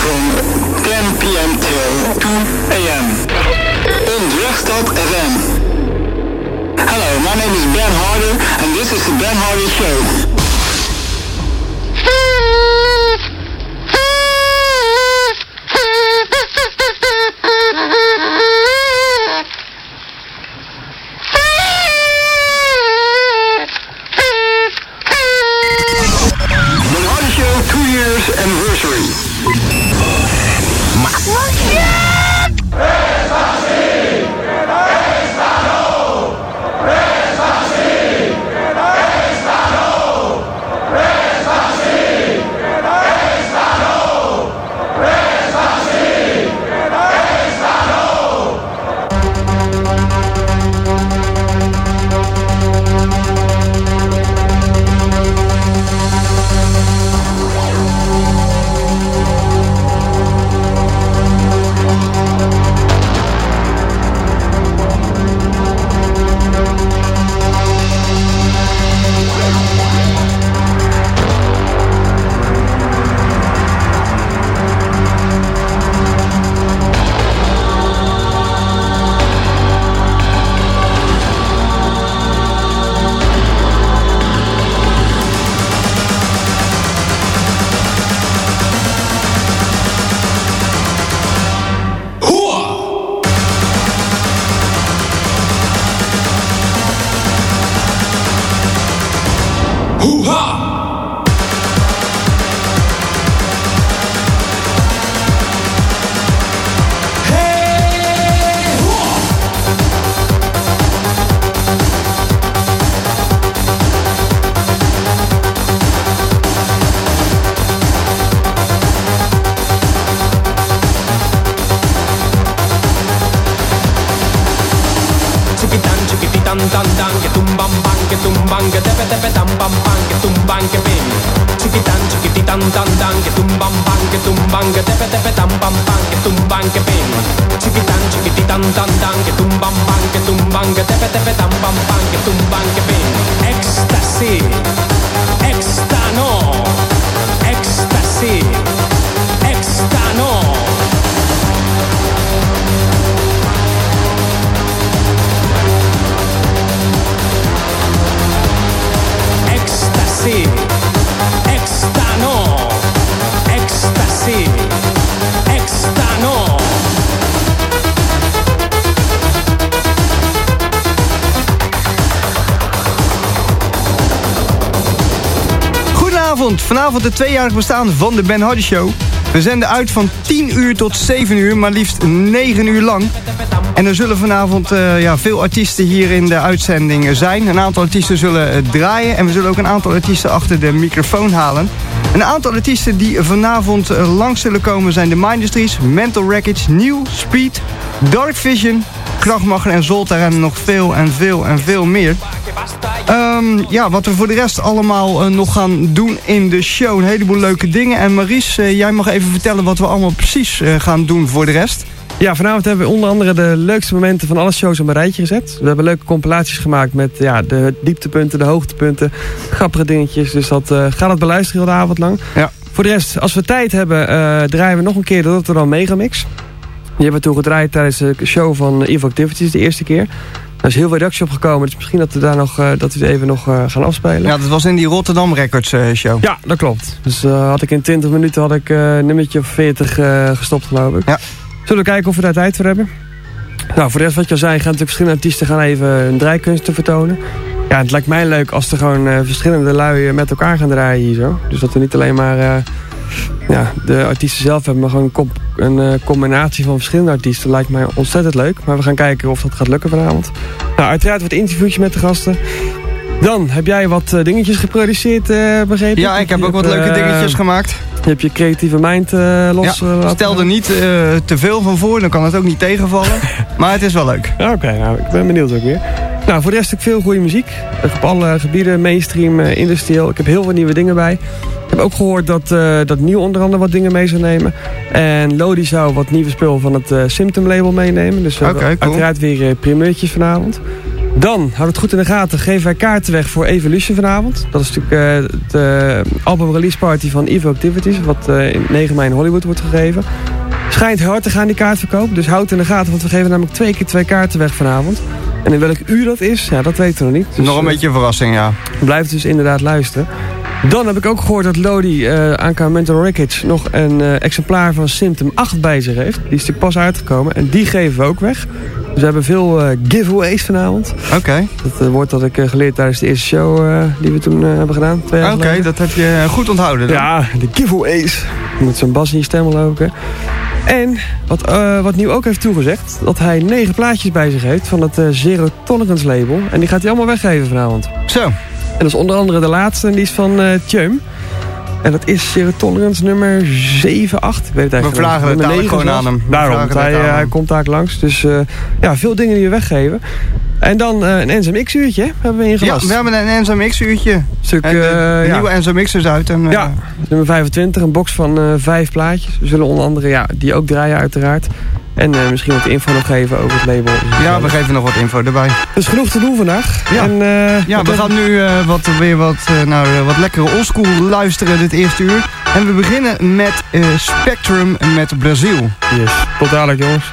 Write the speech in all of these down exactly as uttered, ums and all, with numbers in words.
from ten p.m. till two a.m. on Drachtstad F M. Hello, my name is Ben Harder and this is the Ben Harder Show. Anniversary. Ecstasy, extano, ecstasy, extano. Ecstasy, extano, ecstasy, extano. Goedenavond, vanavond het tweejarig bestaan van de Ben Harder Show. We zenden uit van tien uur tot zeven uur, maar liefst negen uur lang. En er zullen vanavond uh, ja, veel artiesten hier in de uitzending zijn. Een aantal artiesten zullen uh, draaien en we zullen ook een aantal artiesten achter de microfoon halen. Een aantal artiesten die vanavond uh, langs zullen komen zijn de Mindustries, Mental Wreckage, New, Speed, Dark Vision, Krachtmacher en Zoltar en nog veel en veel en veel meer. Um, ja, wat we voor de rest allemaal uh, nog gaan doen in de show. Een heleboel leuke dingen. En Maurice, uh, jij mag even vertellen wat we allemaal precies uh, gaan doen voor de rest. Ja, vanavond hebben we onder andere de leukste momenten van alle shows op een rijtje gezet. We hebben leuke compilaties gemaakt met ja, de dieptepunten, de hoogtepunten, grappige dingetjes. Dus dat uh, gaat het beluisteren heel de avond lang. Ja. Voor de rest, als we tijd hebben, uh, draaien we nog een keer de Rotterdam Megamix. Die hebben we toen gedraaid tijdens de show van Evil Activities de eerste keer. Er is heel veel reactie op gekomen, dus misschien dat we daar nog, uh, dat we het even nog uh, gaan afspelen. Ja, dat was in die Rotterdam Records uh, show. Ja, dat klopt. Dus uh, had ik in twintig minuten had ik uh, een nummertje of veertig uh, gestopt, geloof ik. Ja. Zullen we kijken of we daar tijd voor hebben? Nou, voor de rest wat je al zei, gaan natuurlijk verschillende artiesten gaan even hun draaikunsten vertonen. Ja, het lijkt mij leuk als er gewoon uh, verschillende lui met elkaar gaan draaien hier zo. Dus dat we niet alleen maar uh, ja, de artiesten zelf hebben, maar gewoon een, comp- een uh, combinatie van verschillende artiesten. Lijkt mij ontzettend leuk. Maar we gaan kijken of dat gaat lukken vanavond. Nou, uiteraard wat interviewtjes met de gasten. Dan heb jij wat uh, dingetjes geproduceerd, uh, begrepen? Ja, ik heb je ook hebt, wat leuke uh, dingetjes gemaakt. Je hebt je creatieve mind uh, los ja, uh, stel er niet uh, te veel van voor, dan kan het ook niet tegenvallen. Maar het is wel leuk. Oké, okay, nou, ik ben benieuwd ook weer. Nou, voor de rest heb ik veel goede muziek. Op alle gebieden, mainstream, uh, industrieel. Ik heb heel veel nieuwe dingen bij. Ik heb ook gehoord dat, uh, dat Nieuw onder andere wat dingen mee zou nemen. En Lodi zou wat nieuwe spul van het uh, Symptom label meenemen. Dus we okay, hebben cool. uiteraard weer uh, primeurtjes vanavond. Dan, houd het goed in de gaten, geven wij kaarten weg voor Evolution vanavond. Dat is natuurlijk uh, de uh, album release party van Evo Activities, wat uh, in negen mei in Hollywood wordt gegeven. Schijnt hard te gaan die kaartverkoop, dus houd in de gaten, want we geven namelijk twee keer twee kaarten weg vanavond. En in welk uur dat is, ja, dat weten we nog niet. Dus, nog een uh, beetje een verrassing, ja. Blijf dus inderdaad luisteren. Dan heb ik ook gehoord dat Lodi, uh, aka Mental Wreckage, nog een uh, exemplaar van Symptom acht bij zich heeft. Die is natuurlijk pas uitgekomen en die geven we ook weg. Dus we hebben veel uh, giveaways vanavond. Oké. Okay. Dat uh, wordt dat ik uh, geleerd tijdens de eerste show uh, die we toen uh, hebben gedaan. Oké, okay, dat heb je goed onthouden dan. Ja, de giveaways. Met zo'n bas in je stem geloof ik. En wat, uh, wat Nieuw ook heeft toegezegd, dat hij negen plaatjes bij zich heeft van het uh, Zero Tolerance label. En die gaat hij allemaal weggeven vanavond. Zo. En dat is onder andere de laatste, en die is van uh, Tjeum. En dat is Zero Tolerance nummer zeven acht. Ik weet het eigenlijk We vragen het dadelijk gewoon aan hem. Daarom, hij, uh, hij komt daar langs. Dus uh, ja, veel dingen die we weggeven. En dan uh, een Enzo Mix uurtje hebben we ingelast. Ja, we hebben een Enzo Mix uurtje. Stuk, en de, de uh, nieuwe ja. Enzo Mix is uit. En, uh, ja, nummer vijfentwintig, een box van uh, vijf plaatjes. We zullen onder andere ja, die ook draaien uiteraard. En uh, misschien wat info nog geven over het label. Ja, we geven nog wat info erbij. Dus genoeg te doen vandaag. Ja, en, uh, ja we gaan nu uh, wat, weer wat, uh, naar uh, wat lekkere oldschool luisteren dit eerste uur. En we beginnen met uh, Spectrum met Brazil. Yes, tot dadelijk jongens.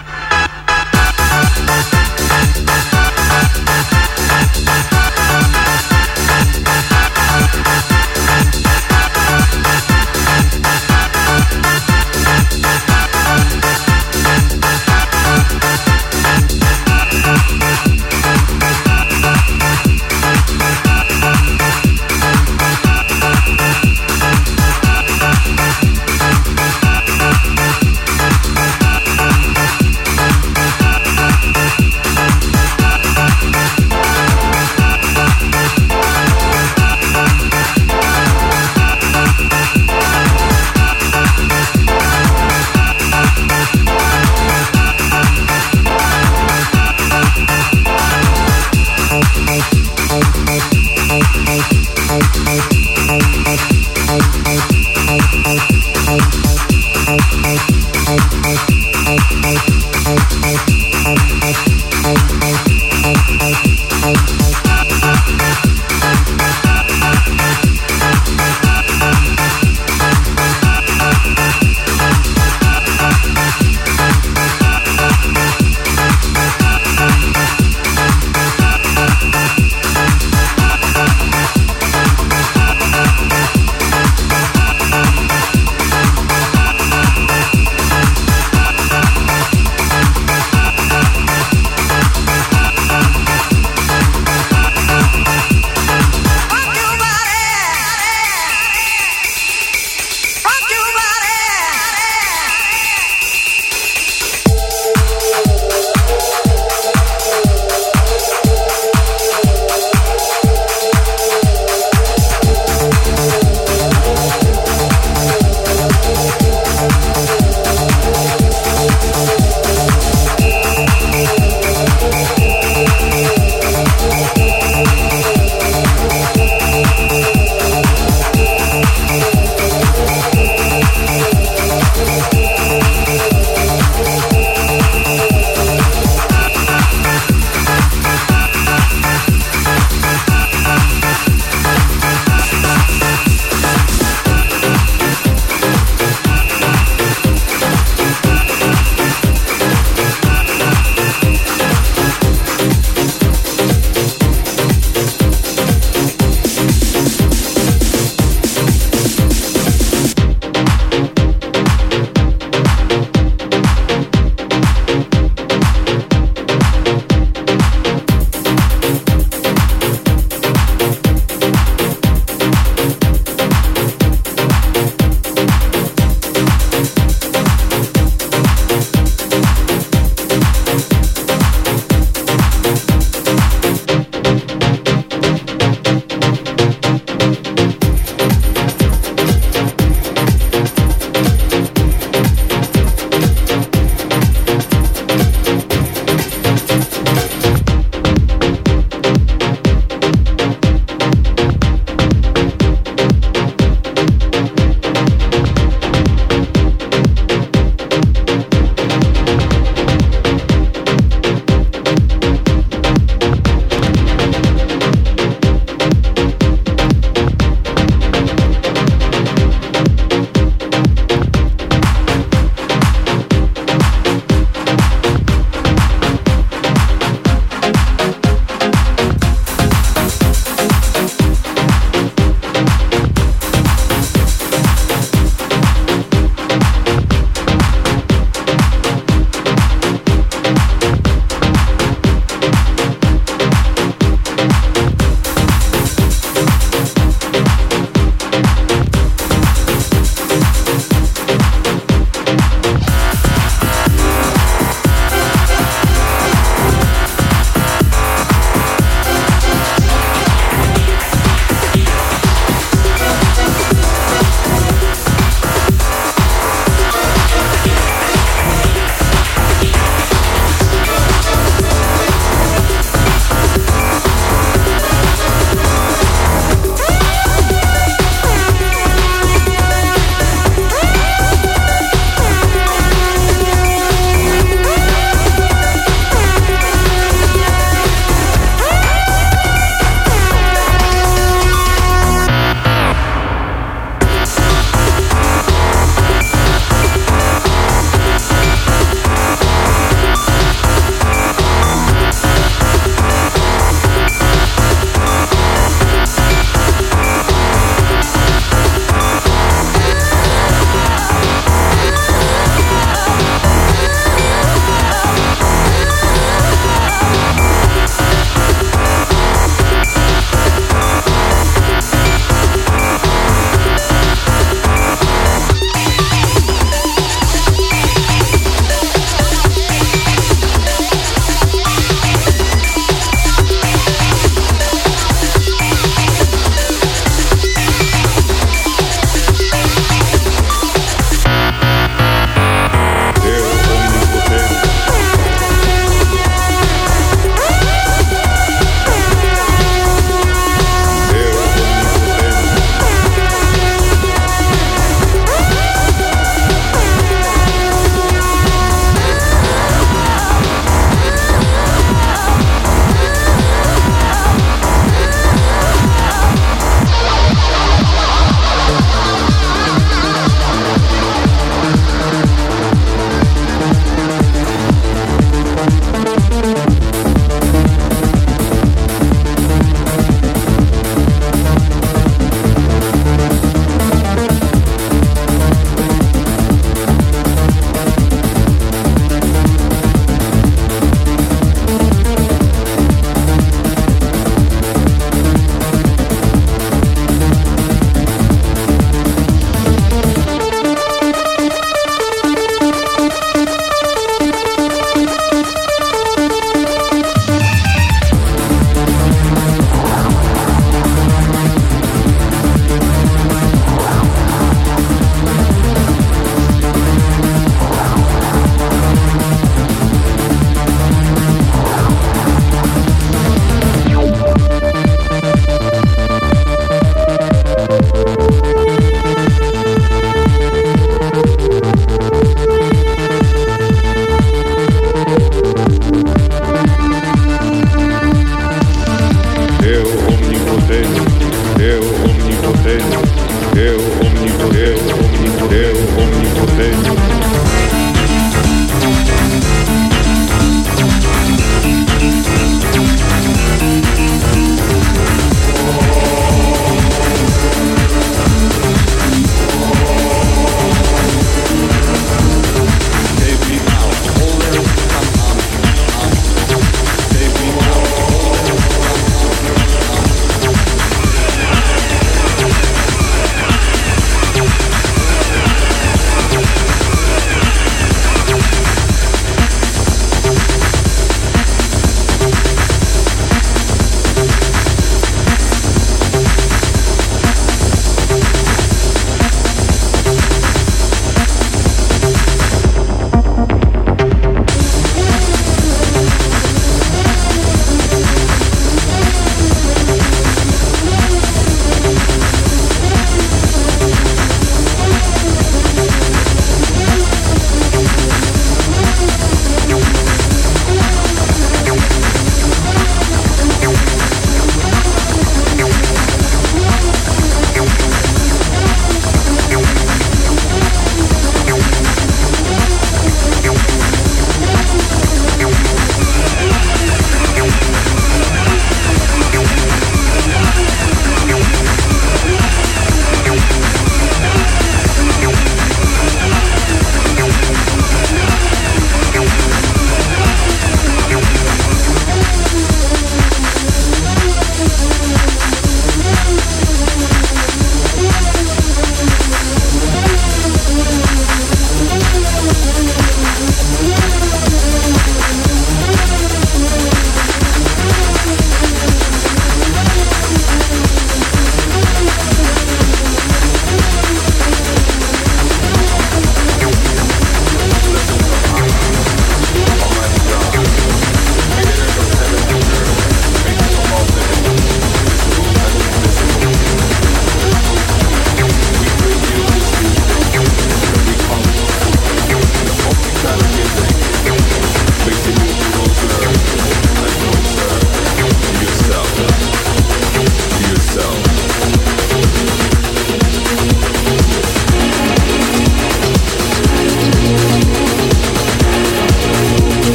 Deo omnipotente.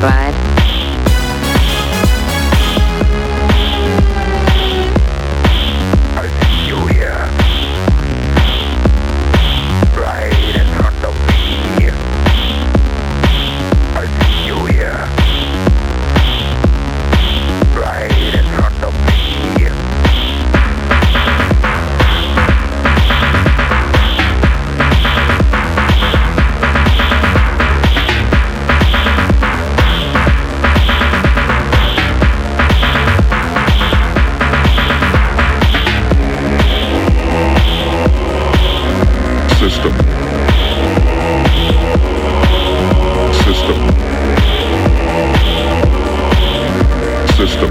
right. I see you here, right in front of me. I see you here, right in front of me. System. System. System.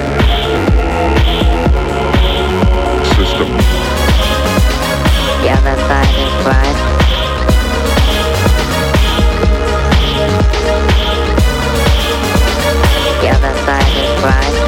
System. The other side is right. The other side is right.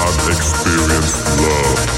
not experienced love.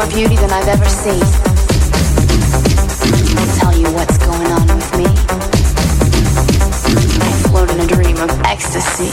beauty than I've ever seen. I'll tell you what's going on with me. I float in a dream of ecstasy.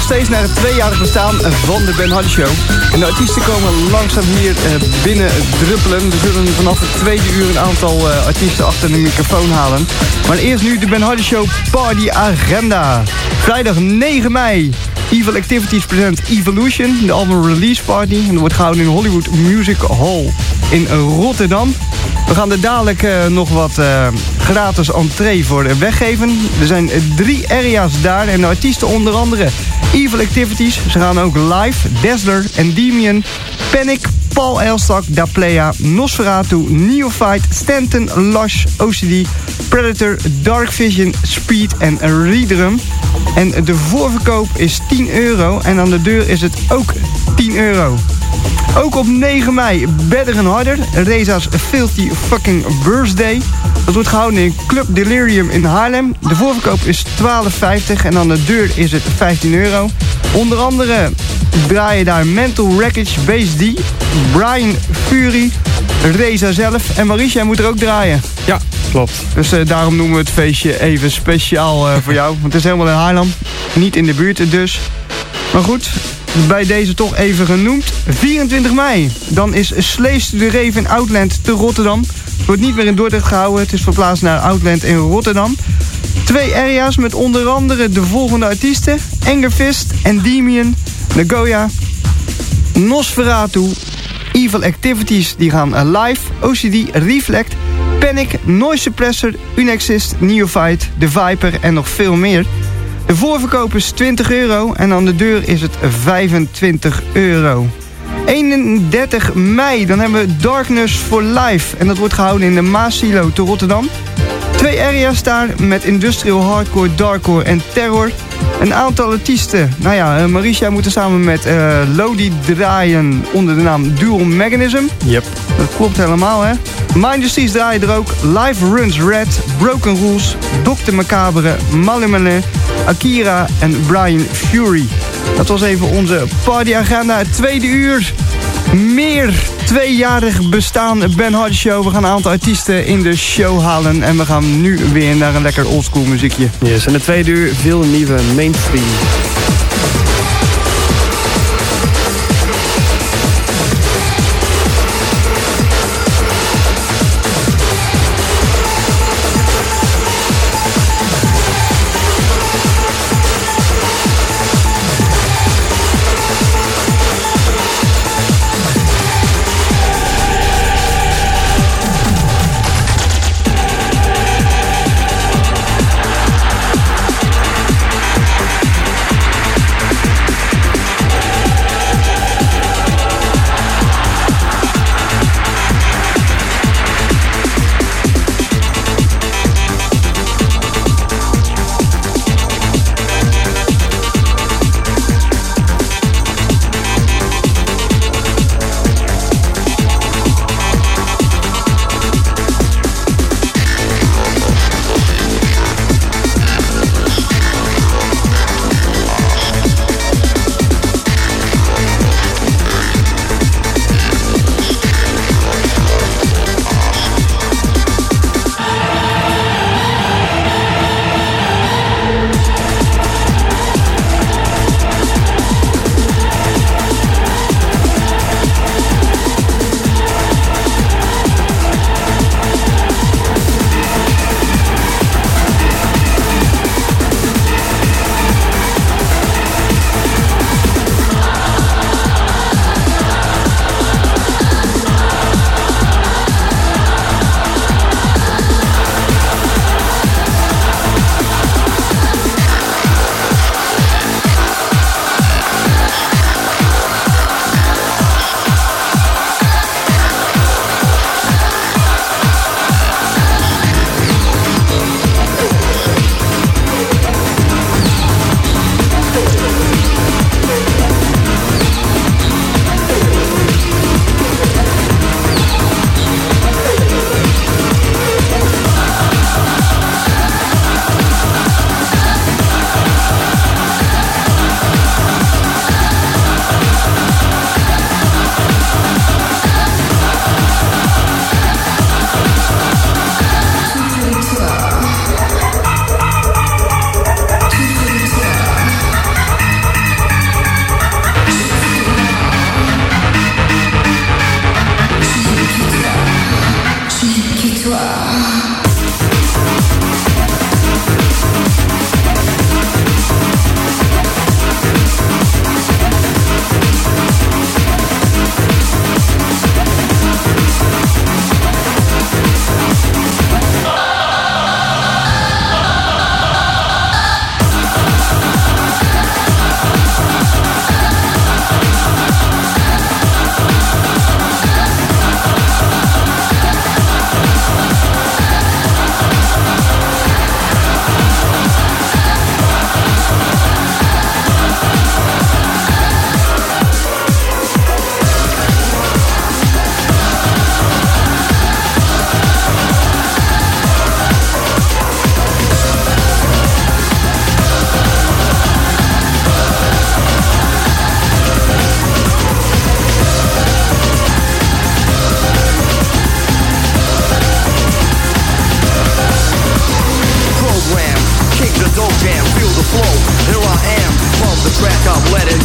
nog steeds naar het tweejarig bestaan van de Ben Hardy Show. En de artiesten komen langzaam hier uh, binnen druppelen. We zullen vanaf het tweede uur een aantal uh, artiesten achter de microfoon halen. Maar eerst nu de Ben Hardy Show Party Agenda. Vrijdag negen mei. Evil Activities present Evolution, de album release party. En dat wordt gehouden in Hollywood Music Hall in Rotterdam. We gaan er dadelijk uh, nog wat uh, gratis entree voor uh, weggeven. Er zijn uh, drie area's daar en de artiesten onder andere Evil Activities. Ze gaan ook live, Dazzler, Endymion, Panic, Paul Elstak, Da Playa, Nosferatu, Neophyte, Stanton, Lush, O C D, Predator, Dark Vision, Speed en Redrum. En de voorverkoop is tien euro en aan de deur is het ook tien euro. Ook op negen mei, Better and Harder, Reza's Filthy Fucking Birthday. Dat wordt gehouden in Club Delirium in Haarlem. De voorverkoop is twaalf vijftig en aan de deur is het vijftien euro. Onder andere draaien daar Mental Wreckage, Base D, Brian Fury, Reza zelf en Marisha moet er ook draaien. Ja, klopt. Dus uh, daarom noemen we het feestje even speciaal uh, voor jou. Want het is helemaal in Haarlem, niet in de buurt dus. Maar goed, bij deze toch even genoemd. vierentwintig mei, dan is Slaves to the Rave in Outland te Rotterdam. Het wordt niet meer in Dordrecht gehouden, het is verplaatst naar Outland in Rotterdam. Twee area's met onder andere de volgende artiesten: Angerfist, Endymion, Nagoya, Nosferatu, Evil Activities, die gaan live, O C D, Reflect, Panic, Noise Suppressor, Unexist, Neophyte, The Viper en nog veel meer. De voorverkoop is twintig euro en aan de deur is het vijfentwintig euro. eenendertig mei, dan hebben we Darkness for Life en dat wordt gehouden in de Maasilo te Rotterdam. Twee area's daar met industrial hardcore, darkcore en terror. Een aantal artiesten. Nou ja, Marisha moet er samen met uh, Lodi draaien onder de naam Dual Mechanism. Yep. Dat klopt helemaal, hè. Mindsties draaien er ook. Live Runs Red, Broken Rules, dokter Macabre, Malimane, Akira en Brian Fury. Dat was even onze partyagenda. Het tweede uur. Meer tweejarig bestaan Ben Hardy Show. We gaan een aantal artiesten in de show halen. En we gaan nu weer naar een lekker oldschool muziekje. Yes, en het tweede uur veel nieuwe mainstream.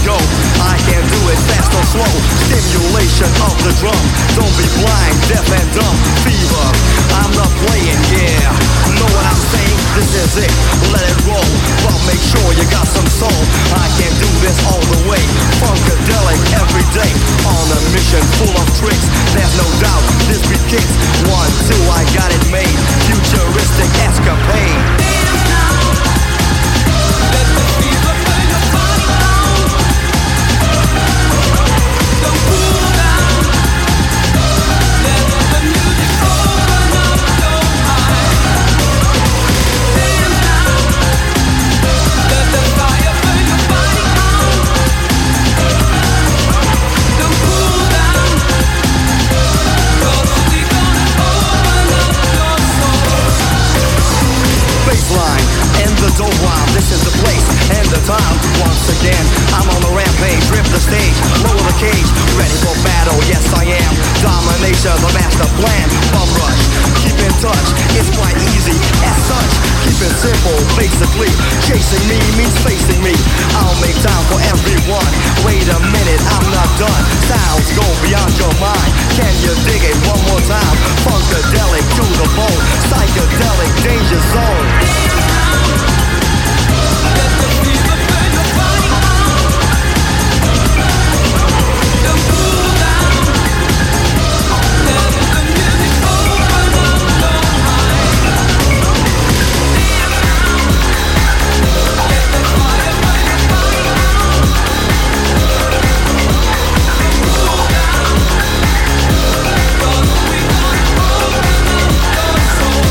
go. I can do it fast or slow. Stimulation of the drum. Don't be blind, deaf and dumb. Fever, I'm not playing, yeah. Know what I'm saying? This is it. Let it roll. But make sure you got some soul. I can do this all the way. Funkadelic every day. On a mission full of tricks. There's no doubt this beat kicks. One, two, I got it made. Futuristic escapade. Dance now. Let the fever burn your body down. Don't cool down. Let the music open up your mind. Dance now. Let the fire burn your body down. Don't cool down. 'Cause we gonna open up your soul. Baseline and the dope rhyme. This is the place and the time. Once again, I'm on the rampage. Rip the stage, lower the cage. Ready for battle, yes I am. Domination, the master plan. Bum rush, keep in touch. It's quite easy as such. Keep it simple, basically. Chasing me means facing me. I'll make time for everyone. Wait a minute, I'm not done. Sounds go beyond your mind. Can you dig it one more time? Funkadelic to the bone. Psychedelic danger zone. Let the fever burn your body down. Don't cool down. Let the music open up your mind. Dance now. Let the fire burn your body down. Don't cool down. 'Cause we gonna open up your soul.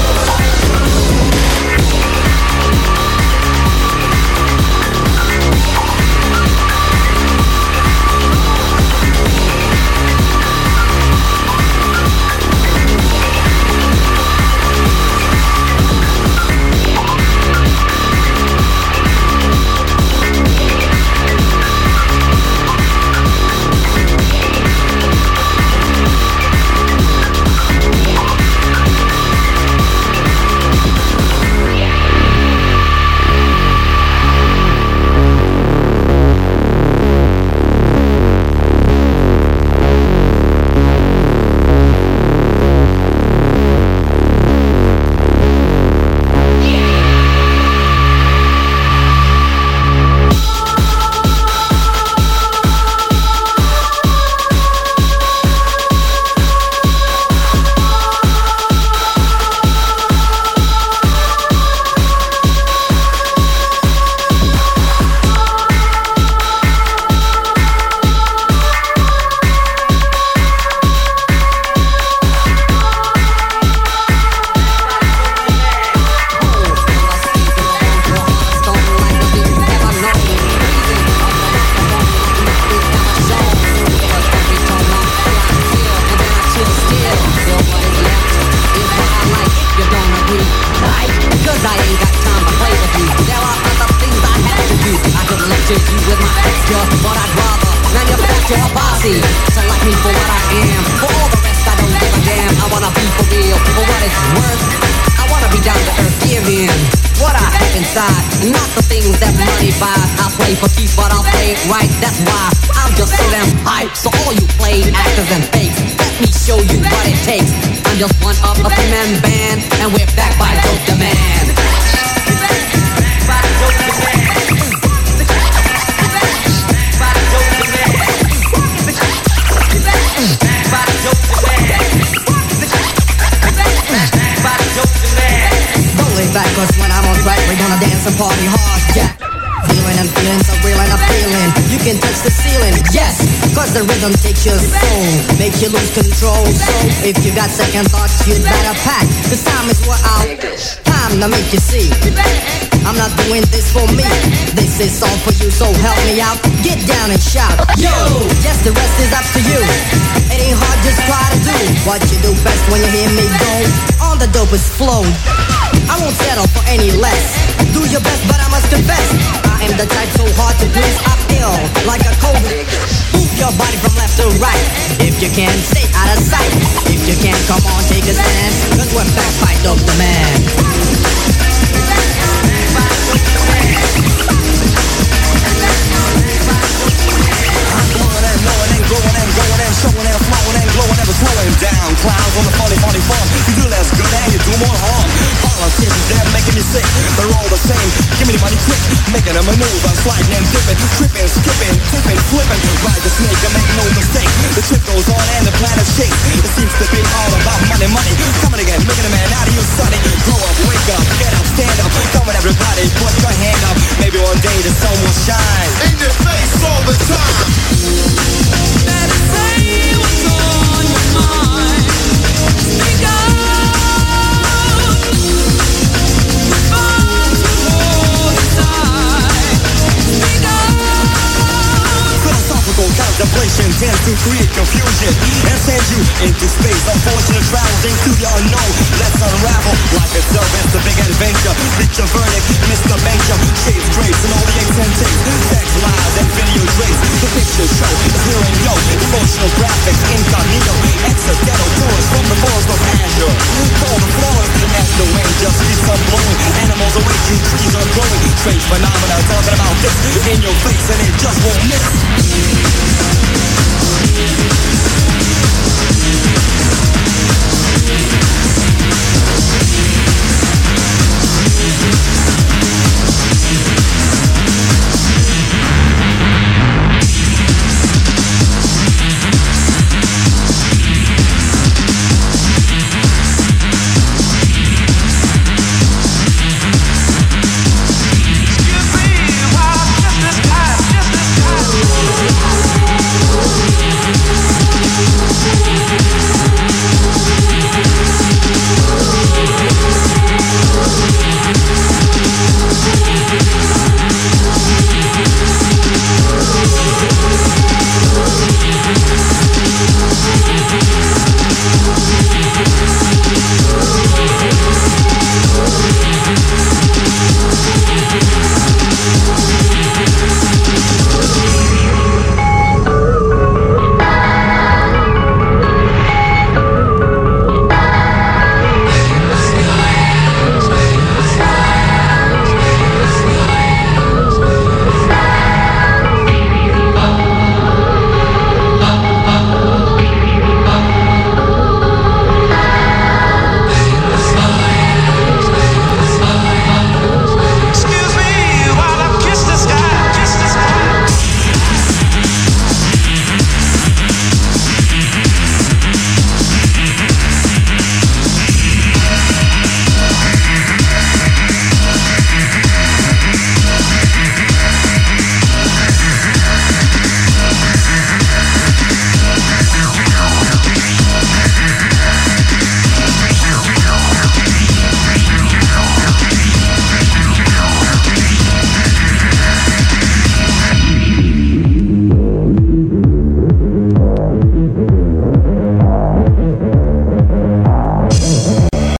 You lose control, so if you got second thoughts, you'd better pack. Cause time is what I'll time to make you see. I'm not doing this for me. This is all for you, so help me out. Get down and shout, yo! Yes, the rest is up to you. It ain't hard, just try to do what you do best when you hear me go on the dopest flow. I won't settle for any less. Do your best, but I must confess, I am the type so hard to please. I'm ill, like a cold. Move your body from left to right. If you can, stay out of sight. If you can, come on, take a stand. Cause we're back by Dope the Man. Back by Dope the Man. making a maneuver, sliding and dipping, tripping, skipping, tipping, flipping. Ride the snake and make no mistake. The trip goes on and the planet shakes. It seems to be all about money, money. Coming again, making a man out of you, sonny. Grow up, wake up, get up, stand up. Come on, everybody, put your hand up. Maybe one day the sun will shine in your face all the time. Better say what's on your mind. Speak up. Contemplation tends to create confusion and send you into space. Unfortunate travels into the unknown. Let's unravel life itself. It's the big adventure. Reach a verdict, Mister Major. Shades, drapes, and all the eggs and tapes. Sex, lies, and video drapes. The picture show is here and yo. Emotional graphics, incognito. Accidental tours from the forest of Azure. Call the flowers as the wind just keeps on blowing. Animals awaken, trees are growing. Strange phenomena talking about this in your face, and it just won't